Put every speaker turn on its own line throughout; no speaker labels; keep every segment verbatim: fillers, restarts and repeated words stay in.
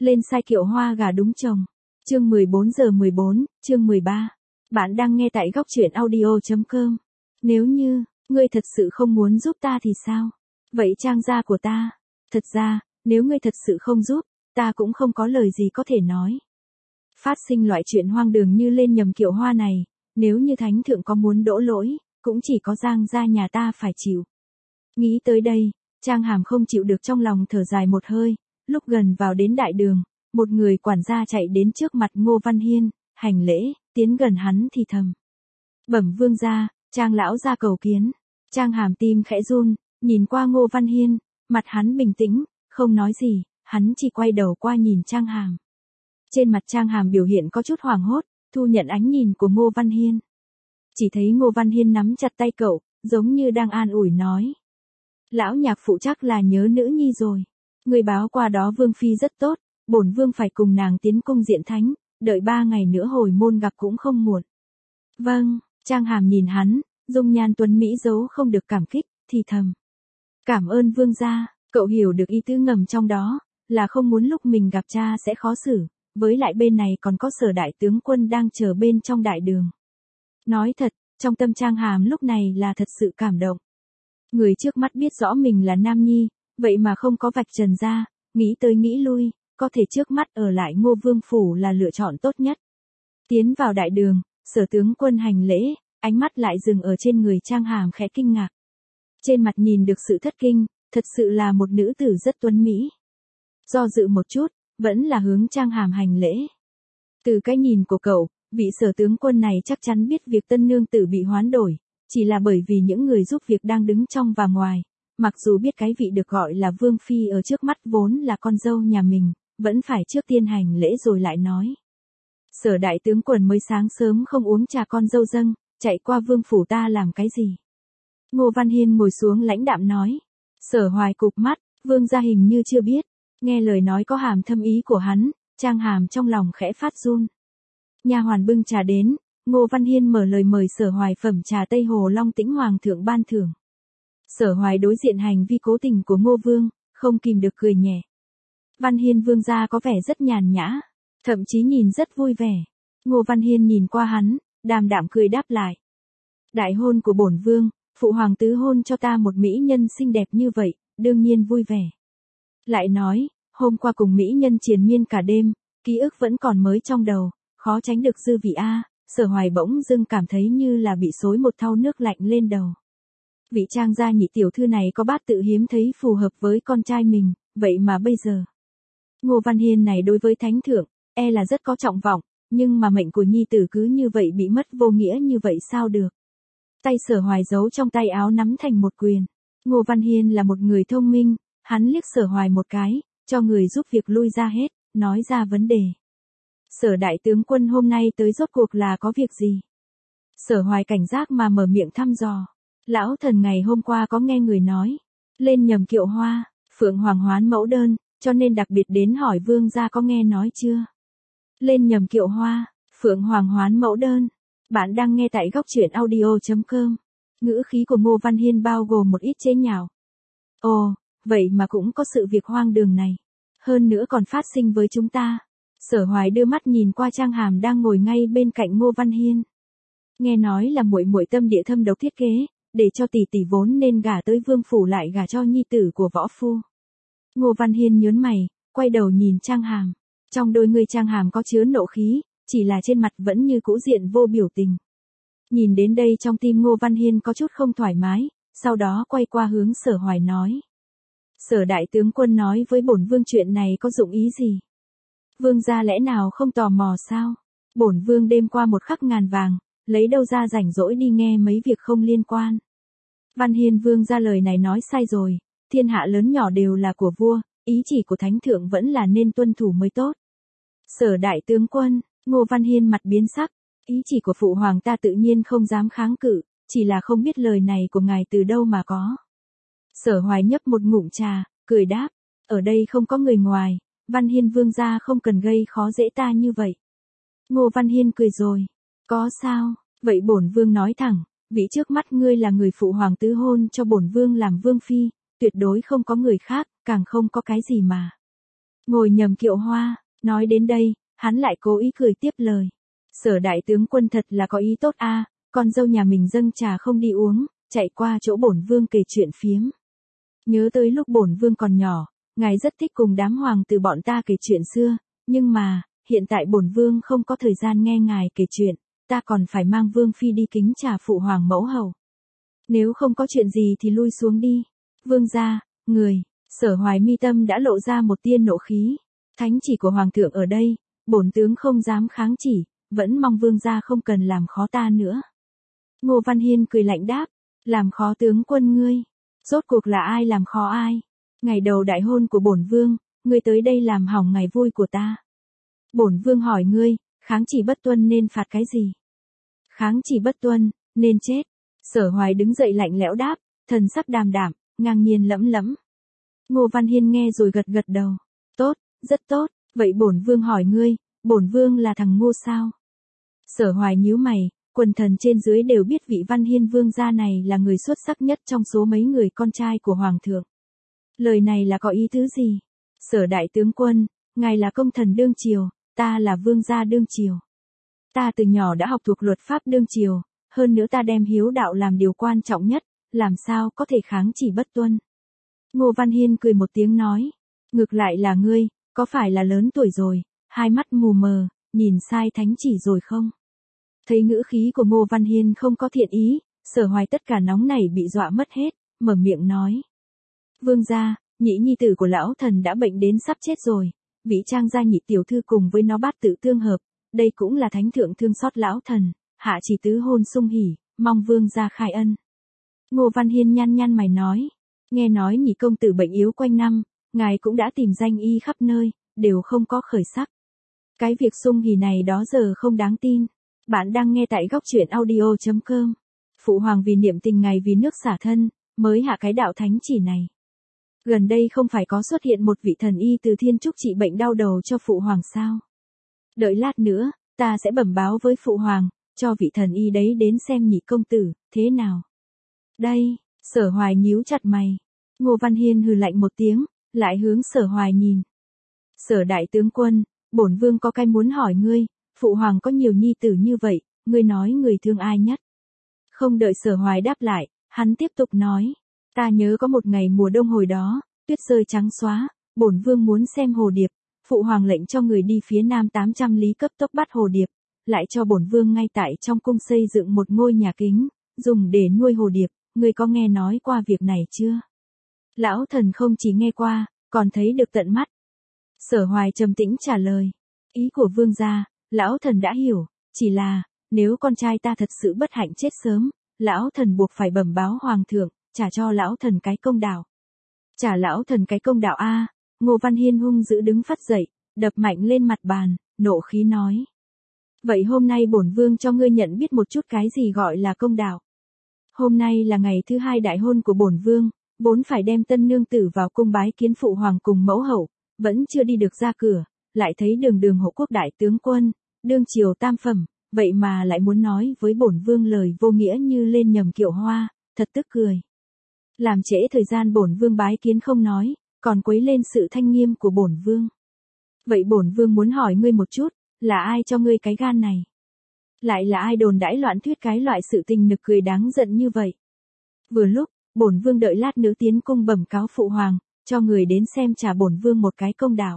Lên sai kiệu hoa gà đúng chồng. Chương mười bốn giờ mười bốn, chương mười ba. Bạn đang nghe tại góc truyện audio chấm com. Nếu như, ngươi thật sự không muốn giúp ta thì sao? Vậy trang gia của ta. Thật ra, nếu ngươi thật sự không giúp, ta cũng không có lời gì có thể nói. Phát sinh loại chuyện hoang đường như lên nhầm kiệu hoa này, nếu như thánh thượng có muốn đổ lỗi, cũng chỉ có Giang gia nhà ta phải chịu. Nghĩ tới đây, Trang Hàm không chịu được trong lòng thở dài một hơi, lúc gần vào đến đại đường, một người quản gia chạy đến trước mặt Ngô Văn Hiên, hành lễ, tiến gần hắn thì thầm. Bẩm vương gia, Trang lão gia cầu kiến. Trang Hàm tim khẽ run, nhìn qua Ngô Văn Hiên, mặt hắn bình tĩnh, không nói gì, hắn chỉ quay đầu qua nhìn Trang Hàm. Trên mặt Trang Hàm biểu hiện có chút hoảng hốt, thu nhận ánh nhìn của Ngô Văn Hiên. Chỉ thấy Ngô Văn Hiên nắm chặt tay cậu, giống như đang an ủi nói. Lão nhạc phụ chắc là nhớ nữ nhi rồi. Người báo qua đó vương phi rất tốt, bổn vương phải cùng nàng tiến cung diện thánh, đợi ba ngày nữa hồi môn gặp cũng không muộn. Vâng, Trang Hàm nhìn hắn, dung nhan tuấn mỹ giấu không được cảm kích, thì thầm. Cảm ơn vương gia, cậu hiểu được ý tứ ngầm trong đó, là không muốn lúc mình gặp cha sẽ khó xử, với lại bên này còn có Sở đại tướng quân đang chờ bên trong đại đường. Nói thật, trong tâm Trang Hàm lúc này là thật sự cảm động. Người trước mắt biết rõ mình là nam nhi, vậy mà không có vạch trần ra, nghĩ tới nghĩ lui, có thể trước mắt ở lại Ngô Vương phủ là lựa chọn tốt nhất. Tiến vào đại đường, Sở tướng quân hành lễ, ánh mắt lại dừng ở trên người Trang Hàm khẽ kinh ngạc. Trên mặt nhìn được sự thất kinh, thật sự là một nữ tử rất tuấn mỹ. Do dự một chút, vẫn là hướng Trang Hàm hành lễ. Từ cái nhìn của cậu, vị Sở tướng quân này chắc chắn biết việc tân nương tử bị hoán đổi, chỉ là bởi vì những người giúp việc đang đứng trong và ngoài, mặc dù biết cái vị được gọi là vương phi ở trước mắt vốn là con dâu nhà mình, vẫn phải trước tiên hành lễ rồi lại nói. Sở đại tướng quân mới sáng sớm không uống trà con dâu dâng, chạy qua vương phủ ta làm cái gì? Ngô Văn Hiên ngồi xuống lãnh đạm nói. Sở Hoài cụp mắt, vương gia hình như chưa biết, nghe lời nói có hàm thâm ý của hắn, Trang Hàm trong lòng khẽ phát run. Nha hoàn bưng trà đến, Ngô Văn Hiên mở lời mời Sở Hoài phẩm trà Tây Hồ Long Tĩnh Hoàng thượng ban thưởng. Sở Hoài đối diện hành vi cố tình của Ngô Vương, không kìm được cười nhẹ. Văn Hiên vương gia có vẻ rất nhàn nhã, thậm chí nhìn rất vui vẻ. Ngô Văn Hiên nhìn qua hắn, đàm đạm cười đáp lại. Đại hôn của bổn vương, phụ hoàng tứ hôn cho ta một mỹ nhân xinh đẹp như vậy, đương nhiên vui vẻ. Lại nói, hôm qua cùng mỹ nhân triền miên cả đêm, ký ức vẫn còn mới trong đầu, khó tránh được dư vị a. Sở Hoài bỗng dưng cảm thấy như là bị xối một thau nước lạnh lên đầu. Vị Trang gia nhị tiểu thư này có bát tự hiếm thấy phù hợp với con trai mình, vậy mà bây giờ. Ngô Văn Hiên này đối với thánh thượng, e là rất có trọng vọng, nhưng mà mệnh của nhi tử cứ như vậy bị mất vô nghĩa như vậy sao được. Tay Sở Hoài giấu trong tay áo nắm thành một quyền. Ngô Văn Hiên là một người thông minh, hắn liếc Sở Hoài một cái, cho người giúp việc lui ra hết, nói ra vấn đề. Sở đại tướng quân hôm nay tới rốt cuộc là có việc gì? Sở Hoài cảnh giác mà mở miệng thăm dò. Lão thần ngày hôm qua có nghe người nói, lên nhầm kiệu hoa, Phượng Hoàng hoán mẫu đơn, cho nên đặc biệt đến hỏi vương gia có nghe nói chưa? Lên nhầm kiệu hoa, Phượng Hoàng hoán mẫu đơn. Bạn đang nghe tại góc truyện audio chấm com. Ngữ khí của Ngô Văn Hiên bao gồm một ít chế nhạo. Ồ, vậy mà cũng có sự việc hoang đường này. Hơn nữa còn phát sinh với chúng ta. Sở Hoài đưa mắt nhìn qua Trang Hàm đang ngồi ngay bên cạnh Ngô Văn Hiên. Nghe nói là muội muội tâm địa thâm độc thiết kế, để cho tỷ tỷ vốn nên gả tới vương phủ lại gả cho nhi tử của võ phu. Ngô Văn Hiên nhớn mày, quay đầu nhìn Trang Hàm. Trong đôi người Trang Hàm có chứa nộ khí, chỉ là trên mặt vẫn như cũ diện vô biểu tình. Nhìn đến đây trong tim Ngô Văn Hiên có chút không thoải mái, sau đó quay qua hướng Sở Hoài nói. Sở đại tướng quân nói với bổn vương chuyện này có dụng ý gì? Vương gia lẽ nào không tò mò sao? Bổn vương đêm qua một khắc ngàn vàng, lấy đâu ra rảnh rỗi đi nghe mấy việc không liên quan. Văn Hiên vương gia lời này nói sai rồi, thiên hạ lớn nhỏ đều là của vua, ý chỉ của thánh thượng vẫn là nên tuân thủ mới tốt. Sở đại tướng quân, Ngô Văn Hiên mặt biến sắc, ý chỉ của phụ hoàng ta tự nhiên không dám kháng cự, chỉ là không biết lời này của ngài từ đâu mà có. Sở Hoài nhấp một ngụm trà, cười đáp, ở đây không có người ngoài, Văn Hiên vương gia không cần gây khó dễ ta như vậy. Ngô Văn Hiên cười rồi, có sao, vậy bổn vương nói thẳng, vị trước mắt ngươi là người phụ hoàng tứ hôn cho bổn vương làm vương phi, tuyệt đối không có người khác, càng không có cái gì mà. Ngồi nhầm kiệu hoa, nói đến đây, hắn lại cố ý cười tiếp lời. Sở đại tướng quân thật là có ý tốt a, con dâu nhà mình dâng trà không đi uống, chạy qua chỗ bổn vương kể chuyện phiếm. Nhớ tới lúc bổn vương còn nhỏ, ngài rất thích cùng đám hoàng tử bọn ta kể chuyện xưa, nhưng mà, hiện tại bổn vương không có thời gian nghe ngài kể chuyện, ta còn phải mang vương phi đi kính trà phụ hoàng mẫu hầu. Nếu không có chuyện gì thì lui xuống đi. Vương gia, người, Sở Hoài mi tâm đã lộ ra một tia nộ khí. Thánh chỉ của hoàng thượng ở đây, bổn tướng không dám kháng chỉ, vẫn mong vương gia không cần làm khó ta nữa. Ngô Văn Hiên cười lạnh đáp, làm khó tướng quân ngươi. Rốt cuộc là ai làm khó ai? Ngày đầu đại hôn của bổn vương, ngươi tới đây làm hỏng ngày vui của ta. Bổn vương hỏi ngươi, kháng chỉ bất tuân nên phạt cái gì? Kháng chỉ bất tuân, nên chết. Sở Hoài đứng dậy lạnh lẽo đáp, thần sắc đàm đảm, ngang nhiên lẫm lẫm. Ngô Văn Hiên nghe rồi gật gật đầu. Tốt, rất tốt, vậy bổn vương hỏi ngươi, bổn vương là thằng ngu sao? Sở Hoài nhíu mày, quần thần trên dưới đều biết vị Văn Hiên vương gia này là người xuất sắc nhất trong số mấy người con trai của hoàng thượng. Lời này là có ý tứ gì? Sở đại tướng quân, ngài là công thần đương triều, ta là vương gia đương triều. Ta từ nhỏ đã học thuộc luật pháp đương triều, hơn nữa ta đem hiếu đạo làm điều quan trọng nhất, làm sao có thể kháng chỉ bất tuân. Ngô Văn Hiên cười một tiếng nói, ngược lại là ngươi, có phải là lớn tuổi rồi, hai mắt mù mờ, nhìn sai thánh chỉ rồi không? Thấy ngữ khí của Ngô Văn Hiên không có thiện ý, Sở Hoài tất cả nóng này bị dọa mất hết, mở miệng nói. Vương gia, nhị nhi tử của lão thần đã bệnh đến sắp chết rồi, vị trang gia nhị tiểu thư cùng với nó bát tự tương hợp, đây cũng là thánh thượng thương xót lão thần, hạ chỉ tứ hôn sung hỉ, mong vương gia khai ân. Ngô Văn Hiên nhăn nhăn mày nói, nghe nói nhị công tử bệnh yếu quanh năm, ngài cũng đã tìm danh y khắp nơi, đều không có khởi sắc. Cái việc sung hỉ này đó giờ không đáng tin. Bạn đang nghe tại góc truyện audio chấm com. Phụ hoàng vì niệm tình ngày vì nước xả thân, mới hạ cái đạo thánh chỉ này. Gần đây không phải có xuất hiện một vị thần y từ thiên trúc trị bệnh đau đầu cho phụ hoàng sao? Đợi lát nữa, ta sẽ bẩm báo với phụ hoàng, cho vị thần y đấy đến xem nhị công tử, thế nào? Đây, Sở Hoài nhíu chặt mày. Ngô Văn Hiên hừ lạnh một tiếng, lại hướng Sở Hoài nhìn. Sở đại tướng quân, bổn vương có cái muốn hỏi ngươi, phụ hoàng có nhiều nhi tử như vậy, ngươi nói người thương ai nhất? Không đợi Sở Hoài đáp lại, hắn tiếp tục nói, ta nhớ có một ngày mùa đông hồi đó, tuyết rơi trắng xóa, bổn vương muốn xem hồ điệp, phụ hoàng lệnh cho người đi phía nam tám trăm lý cấp tốc bắt hồ điệp, lại cho bổn vương ngay tại trong cung xây dựng một ngôi nhà kính, dùng để nuôi hồ điệp, ngươi có nghe nói qua việc này chưa? Lão thần không chỉ nghe qua, còn thấy được tận mắt. Sở Hoài trầm tĩnh trả lời, ý của vương gia, lão thần đã hiểu, chỉ là, nếu con trai ta thật sự bất hạnh chết sớm, lão thần buộc phải bẩm báo hoàng thượng, trả cho lão thần cái công đạo. Trả lão thần cái công đạo a. Ngô Văn Hiên hung dữ đứng phắt dậy, đập mạnh lên mặt bàn, nộ khí nói. Vậy hôm nay bổn vương cho ngươi nhận biết một chút cái gì gọi là công đạo. Hôm nay là ngày thứ hai đại hôn của bổn vương, vốn phải đem tân nương tử vào cung bái kiến phụ hoàng cùng mẫu hậu, vẫn chưa đi được ra cửa, lại thấy đường đường hộ quốc đại tướng quân, đương triều tam phẩm, vậy mà lại muốn nói với bổn vương lời vô nghĩa như lên nhầm kiệu hoa, thật tức cười. Làm trễ thời gian bổn vương bái kiến không nói, còn quấy lên sự thanh nghiêm của bổn vương. Vậy bổn vương muốn hỏi ngươi một chút, là ai cho ngươi cái gan này? Lại là ai đồn đãi loạn thuyết cái loại sự tình nực cười đáng giận như vậy? Vừa lúc, bổn vương đợi lát nữa tiến cung bẩm cáo phụ hoàng, cho người đến xem trả bổn vương một cái công đạo.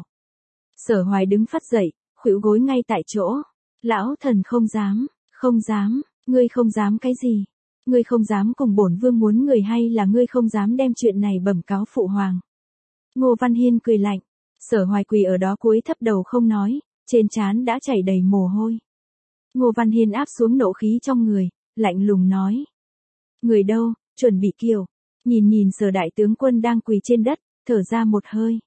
Sở Hoài đứng phắt dậy, khuỵu gối ngay tại chỗ. Lão thần không dám, không dám, ngươi không dám cái gì? Ngươi không dám cùng bổn vương muốn người hay là ngươi không dám đem chuyện này bẩm cáo phụ hoàng? Ngô Văn Hiên cười lạnh, Sở Hoài quỳ ở đó cúi thấp đầu không nói, trên trán đã chảy đầy mồ hôi. Ngô Văn Hiên áp xuống nộ khí trong người, lạnh lùng nói. Người đâu, chuẩn bị kiều. Nhìn nhìn Sở đại tướng quân đang quỳ trên đất, thở ra một hơi.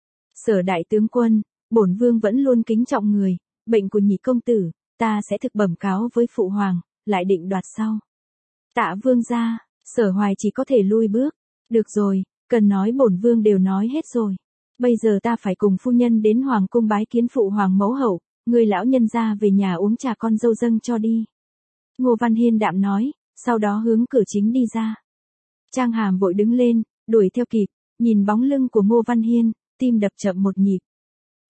Sở đại tướng quân, bổn vương vẫn luôn kính trọng người, bệnh của nhị công tử, ta sẽ thực bẩm cáo với phụ hoàng, lại định đoạt sau. Tạ vương gia, Sở Hoài chỉ có thể lui bước. Được rồi, cần nói bổn vương đều nói hết rồi. Bây giờ ta phải cùng phu nhân đến hoàng cung bái kiến phụ hoàng mẫu hậu, người lão nhân ra về nhà uống trà con dâu dâng cho đi. Ngô Văn Hiên đạm nói, sau đó hướng cửa chính đi ra. Trang Hàm vội đứng lên, đuổi theo kịp, nhìn bóng lưng của Ngô Văn Hiên, tim đập chậm một nhịp.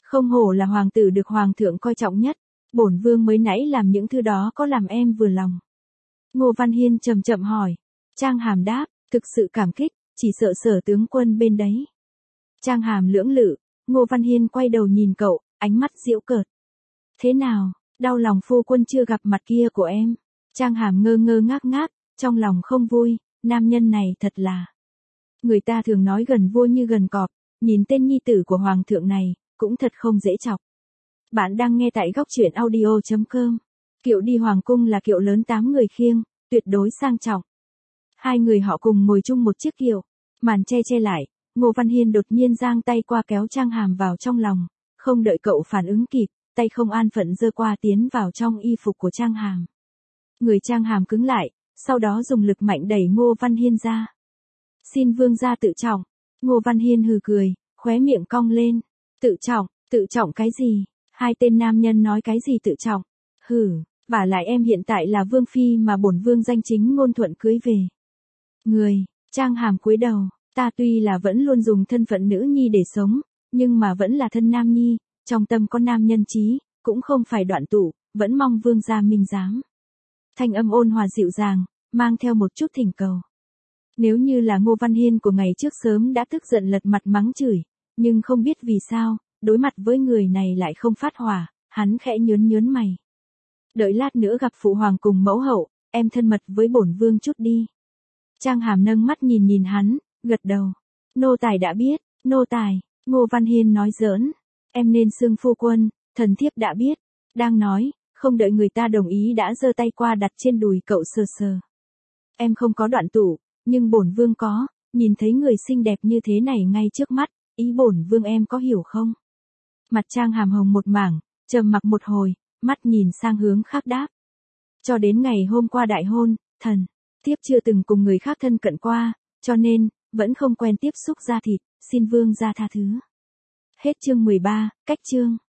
Không hổ là hoàng tử được hoàng thượng coi trọng nhất, bổn vương mới nãy làm những thứ đó có làm em vừa lòng. Ngô Văn Hiên chậm chậm hỏi. Trang Hàm đáp, thực sự cảm kích, chỉ sợ Sở tướng quân bên đấy. Trang Hàm lưỡng lự, Ngô Văn Hiên quay đầu nhìn cậu, ánh mắt giễu cợt. Thế nào, đau lòng phu quân chưa gặp mặt kia của em? Trang Hàm ngơ ngơ ngác ngác, trong lòng không vui, nam nhân này thật là. Người ta thường nói gần vua như gần cọp, nhìn tên nhi tử của hoàng thượng này, cũng thật không dễ chọc. Bạn đang nghe tại góc truyện audio chấm com. Kiệu đi hoàng cung là kiệu lớn tám người khiêng, tuyệt đối sang trọng. Hai người họ cùng ngồi chung một chiếc kiệu, màn che che lại, Ngô Văn Hiên đột nhiên giang tay qua kéo Trang Hàm vào trong lòng, không đợi cậu phản ứng kịp, tay không an phận giơ qua tiến vào trong y phục của Trang Hàm. Người Trang Hàm cứng lại, sau đó dùng lực mạnh đẩy Ngô Văn Hiên ra. Xin vương gia tự trọng. Ngô Văn Hiên hừ cười, khóe miệng cong lên. Tự trọng, tự trọng cái gì? Hai tên nam nhân nói cái gì tự trọng? Hừ, vả lại em hiện tại là vương phi mà bổn vương danh chính ngôn thuận cưới về. Người, Trang Hàm cúi đầu, ta tuy là vẫn luôn dùng thân phận nữ nhi để sống, nhưng mà vẫn là thân nam nhi, trong tâm có nam nhân trí, cũng không phải đoạn tụ, vẫn mong vương gia minh giám. Thanh âm ôn hòa dịu dàng, mang theo một chút thỉnh cầu. Nếu như là Ngô Văn Hiên của ngày trước sớm đã tức giận lật mặt mắng chửi, nhưng không biết vì sao, đối mặt với người này lại không phát hỏa, hắn khẽ nhớn nhớn mày. Đợi lát nữa gặp phụ hoàng cùng mẫu hậu, em thân mật với bổn vương chút đi. Trang Hàm nâng mắt nhìn nhìn hắn, gật đầu. Nô tài đã biết, nô tài, Ngô Văn Hiên nói giỡn. Em nên xưng phu quân, thần thiếp đã biết. Đang nói, không đợi người ta đồng ý đã giơ tay qua đặt trên đùi cậu sờ sờ. Em không có đoạn tụ, nhưng bổn vương có, nhìn thấy người xinh đẹp như thế này ngay trước mắt, ý bổn vương em có hiểu không? Mặt Trang Hàm hồng một mảng, trầm mặc một hồi, mắt nhìn sang hướng khác đáp. Cho đến ngày hôm qua đại hôn, thần, thiếp chưa từng cùng người khác thân cận qua, cho nên, vẫn không quen tiếp xúc da thịt, xin vương gia tha thứ. Hết chương mười ba, cách chương.